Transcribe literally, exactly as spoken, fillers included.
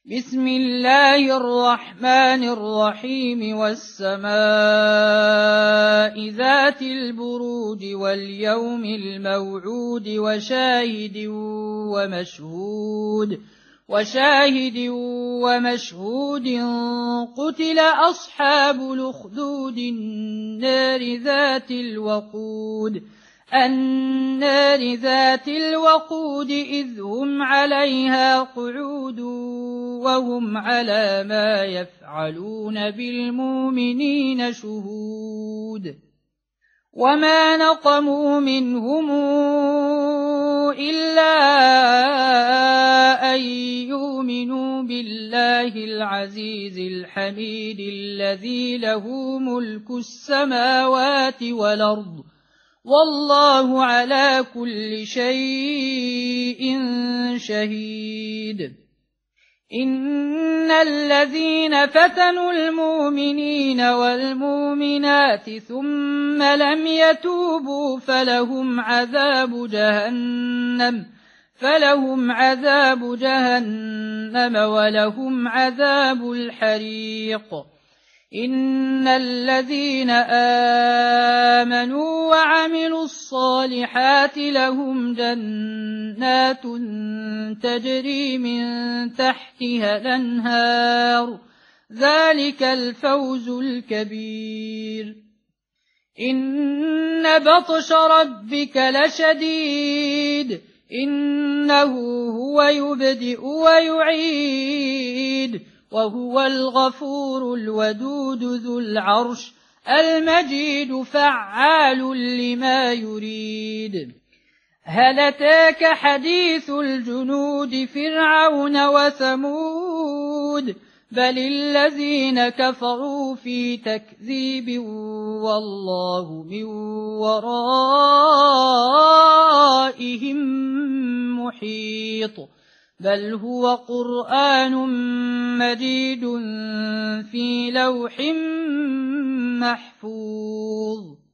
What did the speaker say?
بسم الله الرحمن الرحيم والسماء ذات البروج واليوم الموعود وشاهد ومشهود وشاهد ومشهود قتل أصحاب الأخدود النار ذات الوقود النار ذات الوقود إذ هم عليها قعود وهم على ما يفعلون بالمؤمنين شهود وما نقموا منهم إلا أن يؤمنوا بالله العزيز الحميد الذي له ملك السماوات والأرض والله على كل شيء شهيد إن الذين فتنوا المؤمنين والمؤمنات ثم لم يتوبوا فلهم عذاب جهنم فلهم عذاب جهنم ولهم عذاب الحريق إن الذين آمنوا وعملوا الصالحات لهم جنات تجري من تحتها الأنهار ذلك الفوز الكبير إن بطش ربك لشديد إنه هو يبدئ ويعيد وهو الغفور الودود ذو العرش المجيد فعال لما يريد هل أتاك حديث الجنود فرعون وثمود بل الذين كفروا في تكذيب والله من ورائهم محيط بل هو قرآن مجيد في لوح محفوظ.